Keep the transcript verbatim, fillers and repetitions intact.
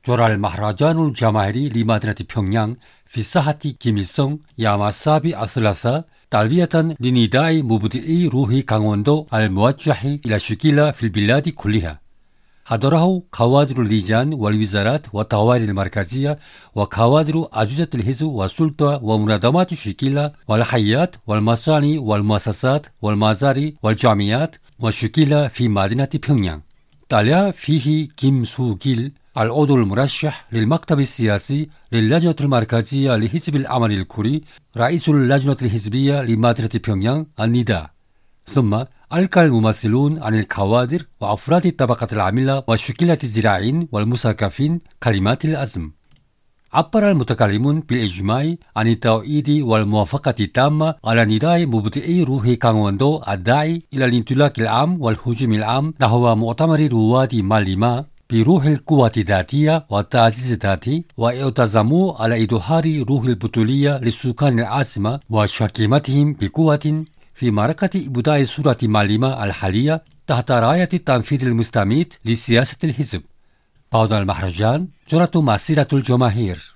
جرى المهرجان الجماهيري لمدينة بيونغيانغ في ساحة كيم إل سونغ يوم السابع الثلاثاء تلبية لنداء مبدئي روح 강원도 الموجه إلى شكل في البلاد كلها. حضره كوادر اللجان والوزارات والطوارئ المركزية وكوادر أجهزة الحزب والسلطة ومنظمات الشكل والحيات والمصانع والمؤسسات والمزارع والجامعات والشكل في مدينة بيونغيانغ. تلا فيه كيم سو جيل العضو المرشح للمكتب السياسي للجنة المركزية لحزب العمل الكوري رئيس اللجنة الحزبية لمدينة بيونغيانغ النداء. ثم ألقى الممثلون عن الكوادر وأفراد الطبقة العاملة وشكلة الزراعيين والمثقفين كلمات العزم. عبر المتكلمون بالإجماع عن التأييد والموافقة التامة على نداء مبدئي روح 강원도 الداعي إلى الانطلاق العام والهجوم العام نحو مؤتمر رواد ماليما بروح القوة الذاتية والتعزيز الذاتي، ويعتزموا على إظهار روح البطولية لسكان العاصمة وشكيمتهم بقوة في معركة إبداع صورة ماليما الحالية تحت راية التنفيذ المستميت لسياسة الحزب. بعد المهرجان جرت مسيرة الجماهير.